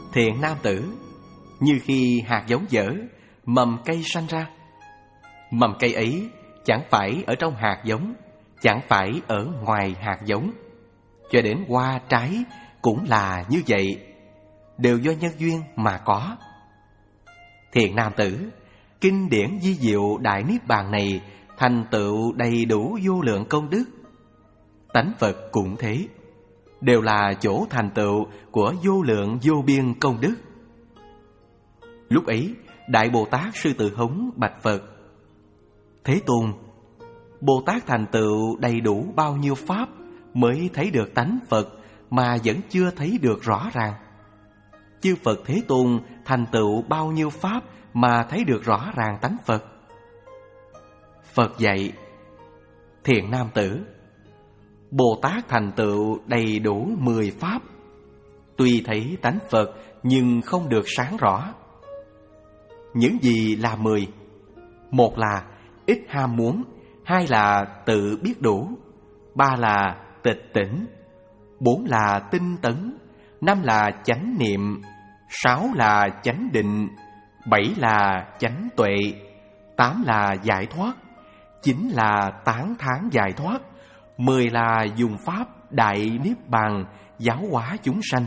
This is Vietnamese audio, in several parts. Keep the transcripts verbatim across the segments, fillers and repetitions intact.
Thiện nam tử, như khi hạt giống dở, mầm cây sanh ra. Mầm cây ấy chẳng phải ở trong hạt giống, chẳng phải ở ngoài hạt giống. Cho đến hoa trái cũng là như vậy, đều do nhân duyên mà có. Thiện nam tử, kinh điển di diệu đại niết bàn này thành tựu đầy đủ vô lượng công đức. Tánh Phật cũng thế, đều là chỗ thành tựu của vô lượng vô biên công đức. Lúc ấy, Đại Bồ Tát Sư Tử Hống bạch Phật: Thế Tôn, Bồ Tát thành tựu đầy đủ bao nhiêu pháp mới thấy được tánh Phật mà vẫn chưa thấy được rõ ràng? Chư Phật Thế Tôn thành tựu bao nhiêu pháp mà thấy được rõ ràng tánh Phật? Phật dạy: Thiện nam tử, Bồ Tát thành tựu đầy đủ mười pháp, tuy thấy tánh Phật nhưng không được sáng rõ. Những gì là mười? Một là ít ham muốn, hai là tự biết đủ, ba là tịch tỉnh, bốn là tinh tấn, năm là chánh niệm, sáu là chánh định, bảy là chánh tuệ, tám là giải thoát, chín là tán thán giải thoát, mười là dùng pháp đại niết bàn giáo hóa chúng sanh.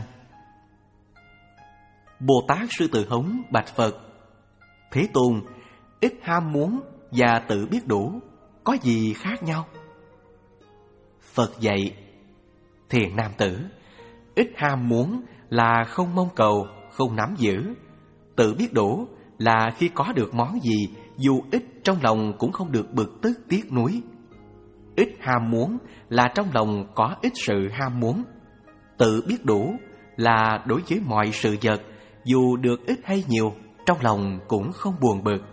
Bồ Tát Sư Tử Hống bạch Phật: Thế Tôn, ít ham muốn và tự biết đủ có gì khác nhau? Phật dạy: Thiện nam tử, ít ham muốn là không mong cầu, không nắm giữ. Tự biết đủ là khi có được món gì, dù ít trong lòng cũng không được bực tức tiếc nuối. Ít ham muốn là trong lòng có ít sự ham muốn. Tự biết đủ là đối với mọi sự vật, dù được ít hay nhiều, trong lòng cũng không buồn bực.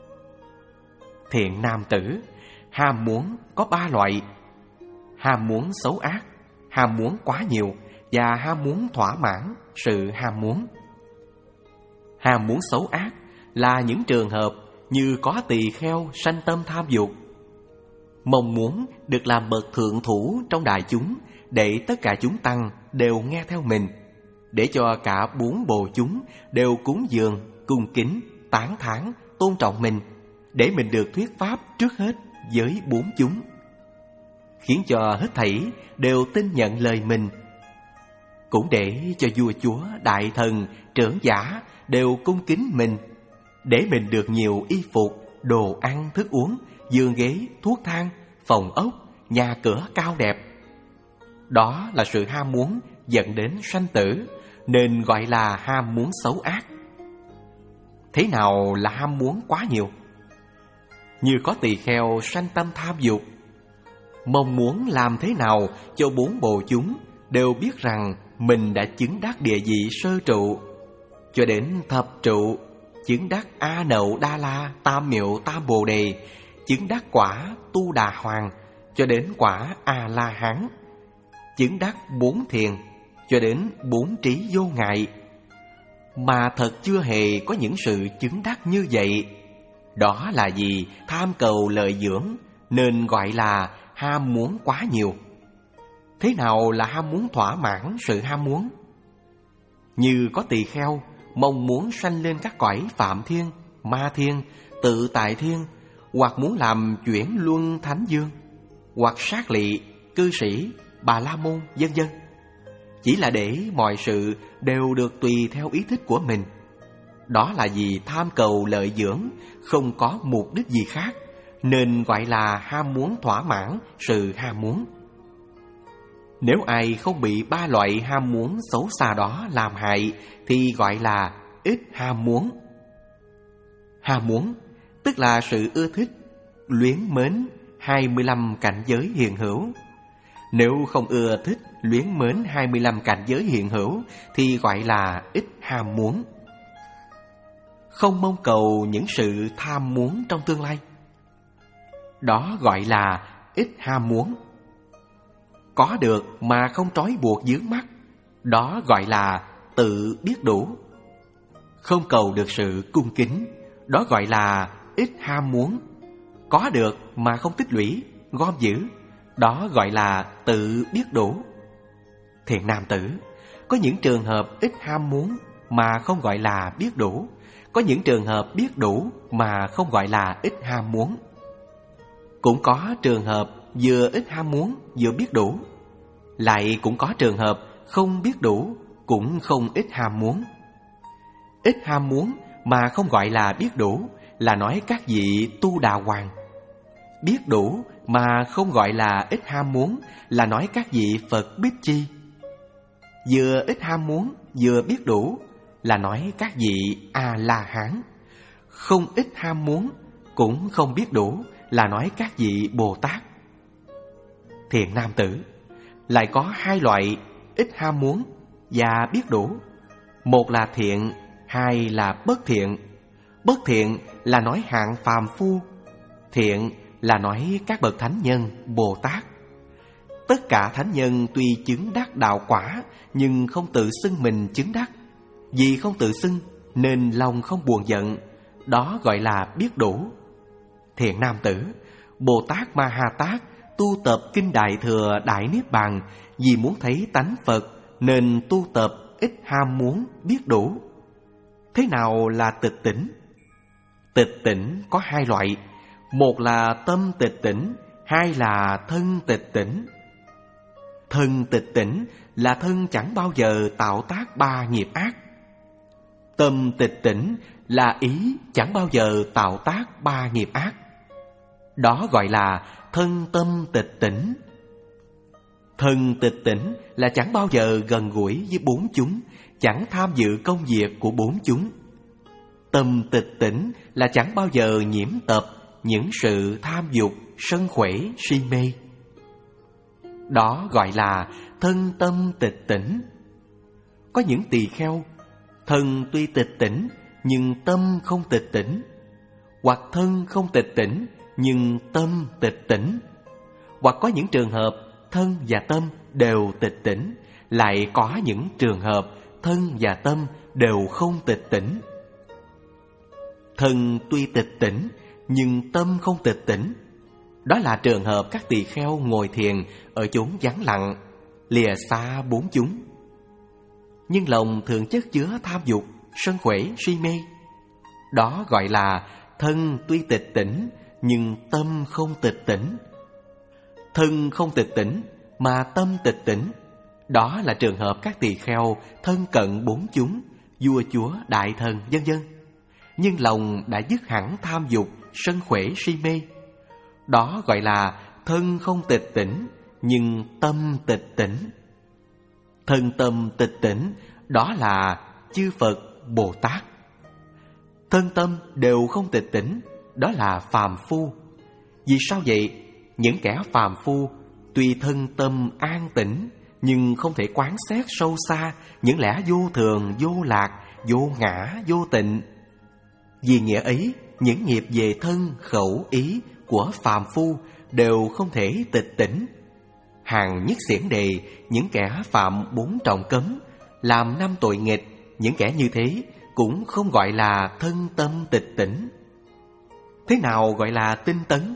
Thiện nam tử, ham muốn có ba loại: ham muốn xấu ác, ham muốn quá nhiều và ham muốn thỏa mãn sự ham muốn. Ham muốn xấu ác là những trường hợp như có tỳ kheo sanh tâm tham dục, mong muốn được làm bậc thượng thủ trong đại chúng, để tất cả chúng tăng đều nghe theo mình, để cho cả bốn bộ chúng đều cúng dường, cung kính, tán thán, tôn trọng mình, để mình được thuyết pháp trước hết với bốn chúng, khiến cho hết thảy đều tin nhận lời mình. Cũng để cho vua chúa, đại thần, trưởng giả đều cung kính mình, để mình được nhiều y phục, đồ ăn, thức uống, giường ghế, thuốc thang, phòng ốc, nhà cửa cao đẹp. Đó là sự ham muốn dẫn đến sanh tử, nên gọi là ham muốn xấu ác. Thế nào là ham muốn quá nhiều? Như có tỳ kheo sanh tâm tham dục, mong muốn làm thế nào cho bốn bộ chúng đều biết rằng mình đã chứng đắc địa vị sơ trụ, cho đến thập trụ, chứng đắc A Nậu Đa La, Tam Miệu Tam Bồ Đề, chứng đắc quả Tu Đà Hoàng, cho đến quả A La Hán, chứng đắc bốn thiền, cho đến bốn trí vô ngại, mà thật chưa hề có những sự chứng đắc như vậy. Đó là vì tham cầu lợi dưỡng, nên gọi là ham muốn quá nhiều. Thế nào là ham muốn thỏa mãn sự ham muốn? Như có tỳ kheo mong muốn sanh lên các cõi Phạm Thiên, Ma Thiên, Tự Tại Thiên, hoặc muốn làm chuyển luân thánh dương, hoặc sát lị, cư sĩ, Bà La Môn, vân vân. Chỉ là để mọi sự đều được tùy theo ý thích của mình. Đó là vì tham cầu lợi dưỡng, không có mục đích gì khác, nên gọi là ham muốn thỏa mãn sự ham muốn. Nếu ai không bị ba loại ham muốn xấu xa đó làm hại thì gọi là ít ham muốn. Ham muốn tức là sự ưa thích, luyến mến hai mươi lăm cảnh giới hiện hữu. Nếu không ưa thích, luyến mến hai mươi lăm cảnh giới hiện hữu thì gọi là ít ham muốn. Không mong cầu những sự tham muốn trong tương lai, đó gọi là ít ham muốn. Có được mà không trói buộc vướng mắc, đó gọi là tự biết đủ. Không cầu được sự cung kính, đó gọi là ít ham muốn. Có được mà không tích lũy, gom giữ, đó gọi là tự biết đủ. Thiện nam tử, có những trường hợp ít ham muốn, mà không gọi là biết đủ. Có những trường hợp biết đủ mà không gọi là ít ham muốn. Cũng có trường hợp vừa ít ham muốn vừa biết đủ. Lại cũng có trường hợp không biết đủ cũng không ít ham muốn. Ít ham muốn mà không gọi là biết đủ là nói các vị tu đà hoàng. Biết đủ mà không gọi là ít ham muốn là nói các vị Phật Bích Chi. Vừa ít ham muốn vừa biết đủ là nói các vị A-la-hán. Không ít ham muốn cũng không biết đủ là nói các vị Bồ Tát. Thiện nam tử, lại có hai loại ít ham muốn và biết đủ. Một là thiện, hai là bất thiện. Bất thiện là nói hạng phàm phu, thiện là nói các bậc thánh nhân, Bồ Tát. Tất cả thánh nhân tuy chứng đắc đạo quả nhưng không tự xưng mình chứng đắc. Vì không tự xưng nên lòng không buồn giận, đó gọi là biết đủ. Thiện nam tử, Bồ Tát Ma Ha Tát tu tập kinh Đại Thừa Đại Niết Bàn vì muốn thấy tánh Phật nên tu tập ít ham muốn biết đủ. Thế nào là tịch tỉnh? Tịch tỉnh có hai loại, một là tâm tịch tỉnh, hai là thân tịch tỉnh. Thân tịch tỉnh là thân chẳng bao giờ tạo tác ba nghiệp ác. Tâm tịch tỉnh là ý chẳng bao giờ tạo tác ba nghiệp ác. Đó gọi là thân tâm tịch tỉnh. Thân tịch tỉnh là chẳng bao giờ gần gũi với bốn chúng, chẳng tham dự công việc của bốn chúng. Tâm tịch tỉnh là chẳng bao giờ nhiễm tập những sự tham dục, sân khỏe, si mê. Đó gọi là thân tâm tịch tỉnh. Có những tỳ kheo, thân tuy tịch tỉnh nhưng tâm không tịch tỉnh, hoặc thân không tịch tỉnh nhưng tâm tịch tỉnh. Hoặc có những trường hợp thân và tâm đều tịch tỉnh, lại có những trường hợp thân và tâm đều không tịch tỉnh. Thân tuy tịch tỉnh nhưng tâm không tịch tỉnh. Đó là trường hợp các tỳ kheo ngồi thiền ở chốn vắng lặng, lìa xa bốn chúng. Nhưng lòng thường chất chứa tham dục, sân khỏe, si mê. Đó gọi là thân tuy tịch tỉnh nhưng tâm không tịch tỉnh. Thân không tịch tỉnh mà tâm tịch tỉnh. Đó là trường hợp các tỳ kheo thân cận bốn chúng, vua chúa, đại thần, vân vân. Nhưng lòng đã dứt hẳn tham dục, sân khỏe, si mê. Đó gọi là thân không tịch tỉnh nhưng tâm tịch tỉnh. Thân tâm tịch tỉnh, đó là chư Phật, Bồ Tát. Thân tâm đều không tịch tỉnh, đó là phàm phu. Vì sao vậy? Những kẻ phàm phu tuy thân tâm an tĩnh nhưng không thể quán xét sâu xa những lẽ vô thường, vô lạc, vô ngã, vô tịnh. Vì nghĩa ấy, những nghiệp về thân, khẩu, ý của phàm phu đều không thể tịch tỉnh. Hàng nhất xiển đề, những kẻ phạm bốn trọng cấm, làm năm tội nghịch, những kẻ như thế cũng không gọi là thân tâm tịch tỉnh. Thế nào gọi là tinh tấn?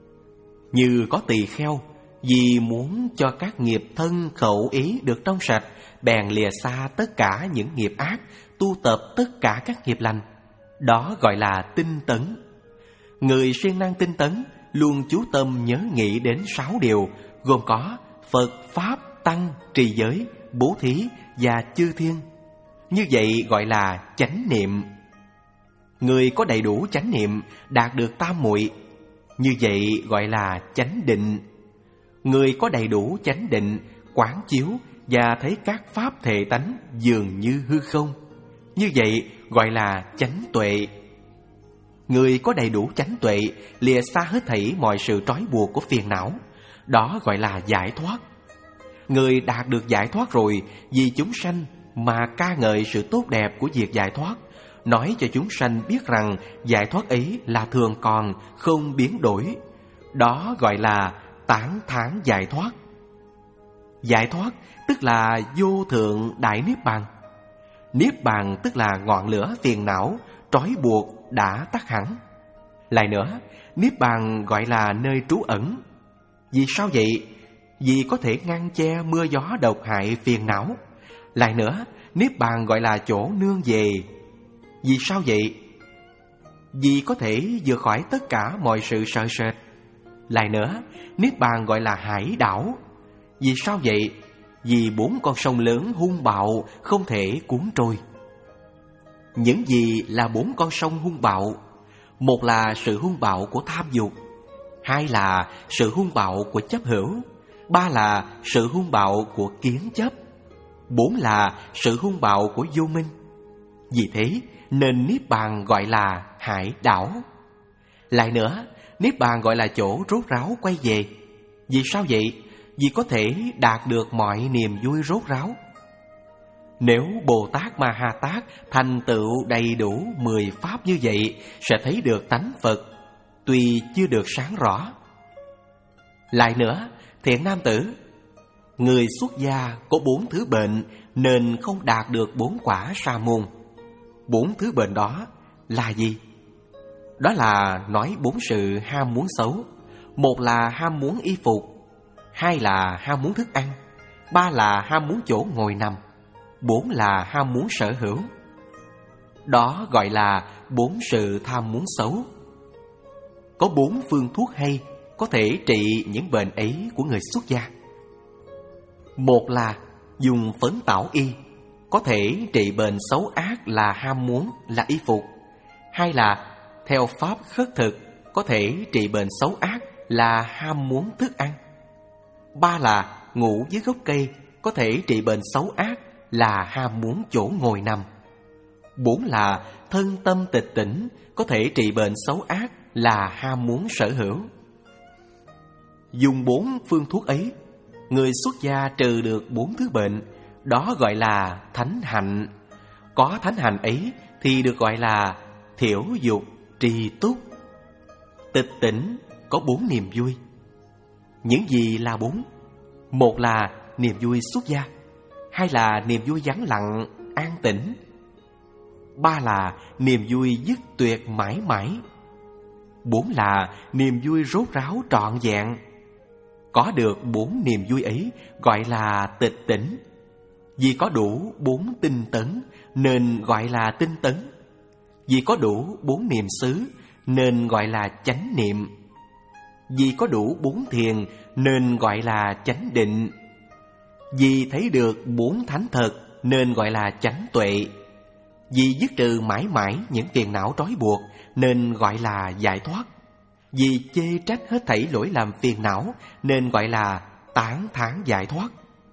Như có tỳ kheo, vì muốn cho các nghiệp thân khẩu ý được trong sạch, bèn lìa xa tất cả những nghiệp ác, tu tập tất cả các nghiệp lành. Đó gọi là tinh tấn. Người siêng năng tinh tấn luôn chú tâm nhớ nghĩ đến sáu điều, gồm có Phật, Pháp, Tăng, trì giới, bố thí và chư thiên. Như vậy gọi là chánh niệm. Người có đầy đủ chánh niệm đạt được tam muội. Như vậy gọi là chánh định. Người có đầy đủ chánh định quán chiếu và thấy các pháp thệ tánh dường như hư không. Như vậy gọi là chánh tuệ. Người có đầy đủ chánh tuệ lìa xa hết thảy mọi sự trói buộc của phiền não. Đó gọi là giải thoát. Người đạt được giải thoát rồi, vì chúng sanh mà ca ngợi sự tốt đẹp của việc giải thoát, nói cho chúng sanh biết rằng giải thoát ấy là thường còn, không biến đổi. Đó gọi là tán thán giải thoát. Giải thoát tức là vô thượng đại niết bàn. Niết bàn tức là ngọn lửa phiền não trói buộc đã tắt hẳn. Lại nữa, niết bàn gọi là nơi trú ẩn. Vì sao vậy? Vì có thể ngăn che mưa gió độc hại phiền não. Lại nữa, Niết bàn gọi là chỗ nương về. Vì sao vậy? Vì có thể vượt khỏi tất cả mọi sự sợ sệt. Lại nữa, Niết bàn gọi là hải đảo. Vì sao vậy? Vì bốn con sông lớn hung bạo không thể cuốn trôi. Những gì là bốn con sông hung bạo? Một là sự hung bạo của tham dục, hai là sự hung bạo của chấp hữu, ba là sự hung bạo của kiến chấp, bốn là sự hung bạo của vô minh. Vì thế nên Niết bàn gọi là hải đảo. Lại nữa, Niết bàn gọi là chỗ rốt ráo quay về. Vì sao vậy? Vì có thể đạt được mọi niềm vui rốt ráo. Nếu Bồ Tát Ma Ha Tát thành tựu đầy đủ mười pháp như vậy, sẽ thấy được tánh Phật, tuy chưa được sáng rõ. Lại nữa, thiện nam tử, người xuất gia có bốn thứ bệnh nên không đạt được bốn quả sa môn. Bốn thứ bệnh đó là gì? Đó là nói bốn sự ham muốn xấu. Một là ham muốn y phục, hai là ham muốn thức ăn, ba là ham muốn chỗ ngồi nằm, bốn là ham muốn sở hữu. Đó gọi là bốn sự tham muốn xấu. Có bốn phương thuốc hay có thể trị những bệnh ấy của người xuất gia. Một là dùng phấn tảo y, có thể trị bệnh xấu ác là ham muốn là y phục. Hai là theo pháp khất thực, có thể trị bệnh xấu ác là ham muốn thức ăn. Ba là ngủ dưới gốc cây, có thể trị bệnh xấu ác là ham muốn chỗ ngồi nằm. Bốn là thân tâm tịch tỉnh, có thể trị bệnh xấu ác là ham muốn sở hữu. Dùng bốn phương thuốc ấy, người xuất gia trừ được bốn thứ bệnh. Đó gọi là thánh hạnh. Có thánh hạnh ấy thì được gọi là thiểu dục trì túc. Tịch tỉnh có bốn niềm vui. Những gì là bốn? Một là niềm vui xuất gia, hai là niềm vui vắng lặng, an tĩnh, ba là niềm vui dứt tuyệt mãi mãi, bốn là niềm vui rốt ráo trọn vẹn. Có được bốn niềm vui ấy gọi là tịch tỉnh. Vì có đủ bốn tinh tấn nên gọi là tinh tấn. Vì có đủ bốn niệm xứ nên gọi là chánh niệm. Vì có đủ bốn thiền nên gọi là chánh định. Vì thấy được bốn thánh thật nên gọi là chánh tuệ. Vì dứt trừ mãi mãi những phiền não trói buộc nên gọi là giải thoát. Vì chê trách hết thảy lỗi làm phiền não nên gọi là tán thán giải thoát.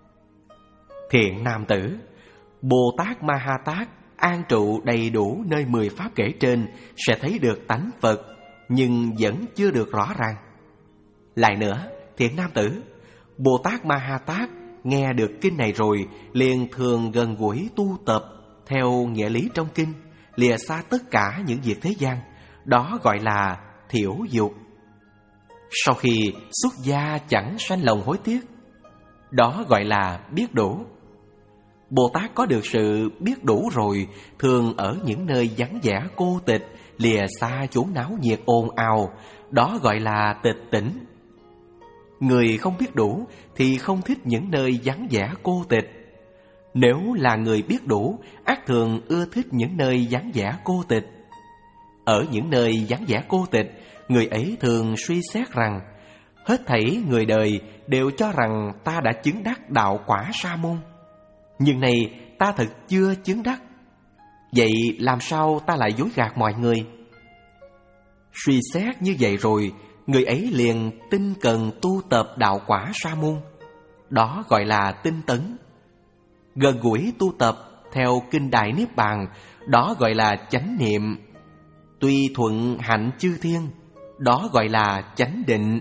Thiện nam tử, Bồ Tát Ma Ha Tát an trụ đầy đủ nơi mười pháp kể trên sẽ thấy được tánh Phật, nhưng vẫn chưa được rõ ràng. Lại nữa, thiện nam tử, Bồ Tát Ma Ha Tát nghe được kinh này rồi liền thường gần gũi tu tập theo nghĩa lý trong kinh, lìa xa tất cả những việc thế gian. Đó gọi là thiểu dục. Sau khi xuất gia chẳng sanh lòng hối tiếc. Đó gọi là biết đủ. Bồ Tát có được sự biết đủ rồi, thường ở những nơi vắng vẻ cô tịch, lìa xa chỗ náo nhiệt ồn ào. Đó gọi là tịch tỉnh. Người không biết đủ thì không thích những nơi vắng vẻ cô tịch. Nếu là người biết đủ, ác thường ưa thích những nơi vắng vẻ cô tịch. Ở những nơi vắng vẻ cô tịch, người ấy thường suy xét rằng hết thảy người đời đều cho rằng ta đã chứng đắc đạo quả sa môn, nhưng này ta thật chưa chứng đắc. Vậy làm sao ta lại dối gạt mọi người? Suy xét như vậy rồi, người ấy liền tinh cần tu tập đạo quả sa môn. Đó gọi là tinh tấn. Gần gũi tu tập theo kinh Đại Niết Bàn, đó gọi là chánh niệm. Tuy thuận hạnh chư thiên, đó gọi là chánh định.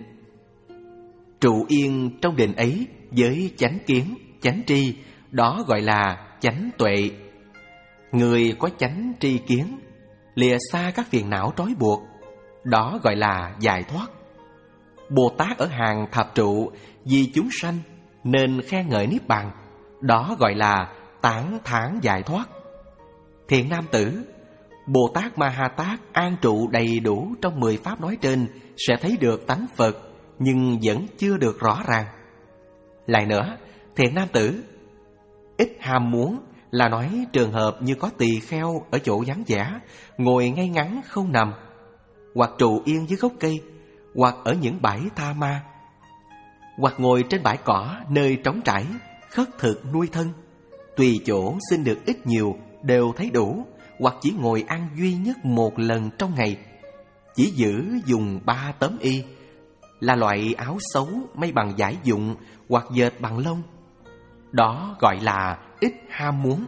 Trụ yên trong định ấy với chánh kiến, chánh tri, đó gọi là chánh tuệ. Người có chánh tri kiến, lìa xa các phiền não trói buộc, đó gọi là giải thoát. Bồ Tát ở hàng thập trụ vì chúng sanh nên khen ngợi Niết Bàn, đó gọi là tán thán giải thoát. Thiện nam tử, Bồ Tát Ma Ha Tát an trụ đầy đủ trong mười pháp nói trên sẽ thấy được tánh Phật, nhưng vẫn chưa được rõ ràng. Lại nữa, thiện nam tử, ít ham muốn là nói trường hợp như có tỳ kheo ở chỗ vắng vẻ, ngồi ngay ngắn không nằm, hoặc trụ yên dưới gốc cây, hoặc ở những bãi tha ma, hoặc ngồi trên bãi cỏ nơi trống trải, khất thực nuôi thân. Tùy chỗ xin được ít nhiều đều thấy đủ, hoặc chỉ ngồi ăn duy nhất một lần trong ngày. Chỉ giữ dùng ba tấm y, là loại áo xấu may bằng vải dụng hoặc dệt bằng lông. Đó gọi là ít ham muốn.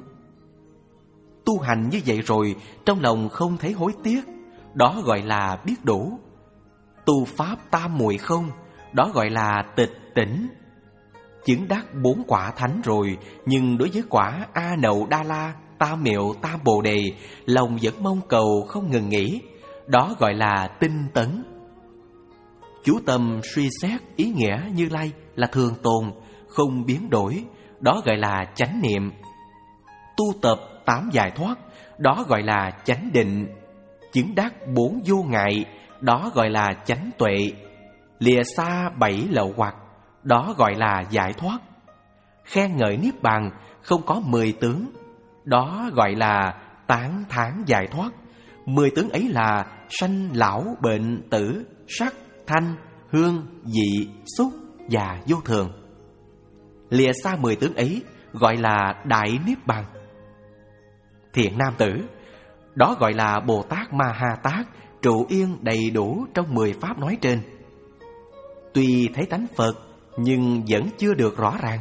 Tu hành như vậy rồi, trong lòng không thấy hối tiếc, đó gọi là biết đủ. Tu pháp tam muội không, đó gọi là tịch tỉnh. Chứng đắc bốn quả thánh rồi, nhưng đối với quả A Nậu Đa La, Tam Miệu Tam Bồ Đề, lòng vẫn mong cầu không ngừng nghỉ, đó gọi là tinh tấn. Chú tâm suy xét ý nghĩa Như Lai là thường tồn, không biến đổi, đó gọi là chánh niệm. Tu tập tám giải thoát, đó gọi là chánh định. Chứng đắc bốn vô ngại, đó gọi là chánh tuệ. Lìa xa bảy lậu hoặc, đó gọi là giải thoát. Khen ngợi niết bàn, không có mười tướng, đó gọi là tán thán giải thoát. Mười tướng ấy là sanh lão bệnh tử, sắc thanh hương vị xúc và vô thường. Lìa xa mười tướng ấy gọi là đại niết bàn. Thiện nam tử, đó gọi là Bồ Tát Ma Ha Tát, trụ yên đầy đủ trong mười pháp nói trên. Tuy thấy tánh Phật nhưng vẫn chưa được rõ ràng.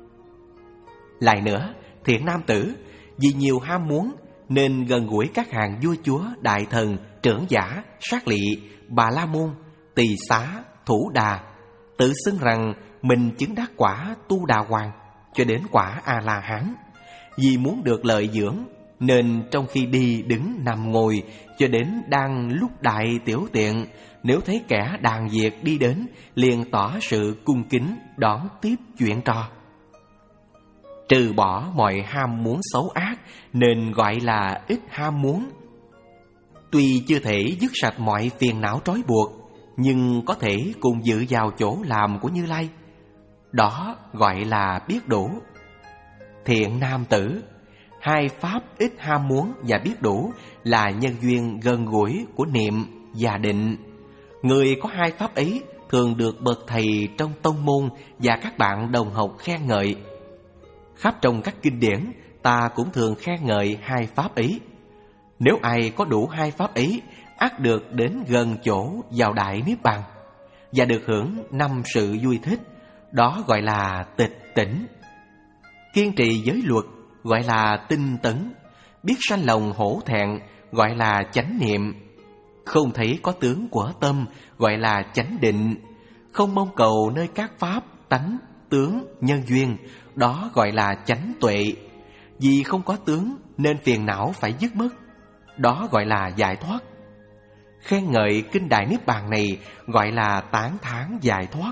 Lại nữa, thiện nam tử, vì nhiều ham muốn nên gần gũi các hàng vua chúa, đại thần, trưởng giả, sát lị, bà la môn, tỳ xá, thủ đà, tự xưng rằng mình chứng đắc quả tu đà hoàng cho đến quả A La Hán. Vì muốn được lợi dưỡng nên trong khi đi đứng nằm ngồi cho đến đang lúc đại tiểu tiện, nếu thấy kẻ đàn việc đi đến, liền tỏ sự cung kính đón tiếp chuyện trò. Trừ bỏ mọi ham muốn xấu ác nên gọi là ít ham muốn. Tuy chưa thể dứt sạch mọi phiền não trói buộc, nhưng có thể cùng dự vào chỗ làm của Như Lai, đó gọi là biết đủ. Thiện nam tử, hai pháp ít ham muốn và biết đủ là nhân duyên gần gũi của niệm và định. Người có hai pháp ấy thường được bậc thầy trong tông môn và các bạn đồng học khen ngợi. Khắp trong các kinh điển, ta cũng thường khen ngợi hai pháp ấy. Nếu ai có đủ hai pháp ấy, ắt được đến gần chỗ vào đại niết bàn và được hưởng năm sự vui thích, đó gọi là tịch tỉnh. Kiên trì giới luật gọi là tinh tấn. Biết sanh lòng hổ thẹn gọi là chánh niệm. Không thấy có tướng của tâm gọi là chánh định. Không mong cầu nơi các pháp, tánh, tướng, nhân duyên, đó gọi là chánh tuệ. Vì không có tướng nên phiền não phải dứt mất, đó gọi là giải thoát. Khen ngợi kinh đại niết bàn này gọi là tán thán giải thoát.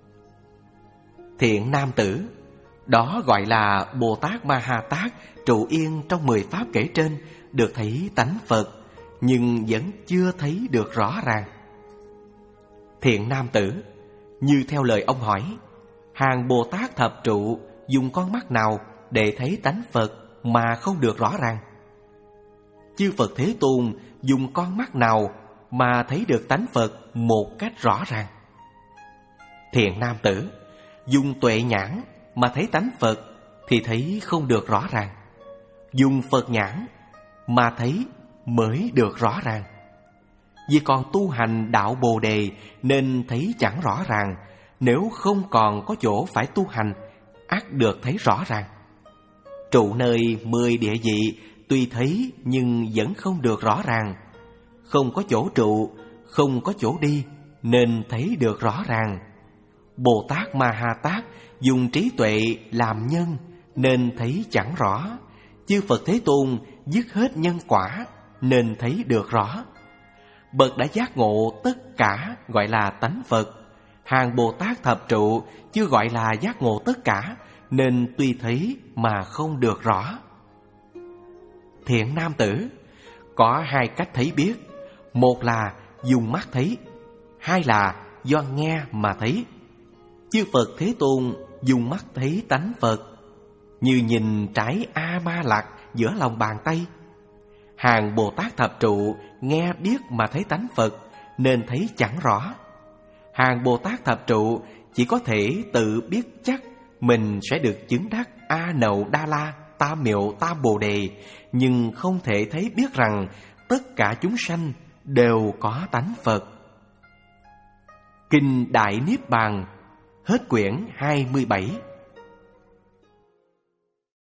Thiện nam tử, đó gọi là Bồ Tát Ma Ha Tát, trụ yên trong mười pháp kể trên, được thấy tánh Phật nhưng vẫn chưa thấy được rõ ràng. Thiện nam tử, như theo lời ông hỏi, hàng Bồ Tát thập trụ dùng con mắt nào để thấy tánh Phật mà không được rõ ràng? Chư Phật Thế Tôn dùng con mắt nào mà thấy được tánh Phật một cách rõ ràng? Thiện nam tử, dùng tuệ nhãn mà thấy tánh Phật thì thấy không được rõ ràng. Dùng Phật nhãn mà thấy mới được rõ ràng. Vì còn tu hành đạo Bồ Đề nên thấy chẳng rõ ràng. Nếu không còn có chỗ phải tu hành, ắt được thấy rõ ràng. Trụ nơi mười địa vị, tuy thấy nhưng vẫn không được rõ ràng. Không có chỗ trụ, không có chỗ đi, nên thấy được rõ ràng. Bồ Tát Ma Ha Tát dùng trí tuệ làm nhân nên thấy chẳng rõ. Chư Phật Thế Tôn dứt hết nhân quả nên thấy được rõ. Bậc đã giác ngộ tất cả gọi là tánh Phật. Hàng Bồ Tát thập trụ chưa gọi là giác ngộ tất cả nên tuy thấy mà không được rõ. Thiện nam tử, có hai cách thấy biết. Một là dùng mắt thấy, hai là do nghe mà thấy. Chư Phật Thế Tôn dùng mắt thấy tánh Phật. như nhìn trái A Ma Lạc giữa lòng bàn tay. Hàng Bồ Tát Thập Trụ nghe biết mà thấy tánh Phật nên thấy chẳng rõ. Hàng Bồ Tát Thập Trụ chỉ có thể tự biết chắc mình sẽ được chứng đắc A Nậu Đa La Tam Miệu Tam Bồ Đề, nhưng không thể thấy biết rằng tất cả chúng sanh đều có tánh Phật. Kinh Đại Niết Bàn, hết quyển hai mươi bảy.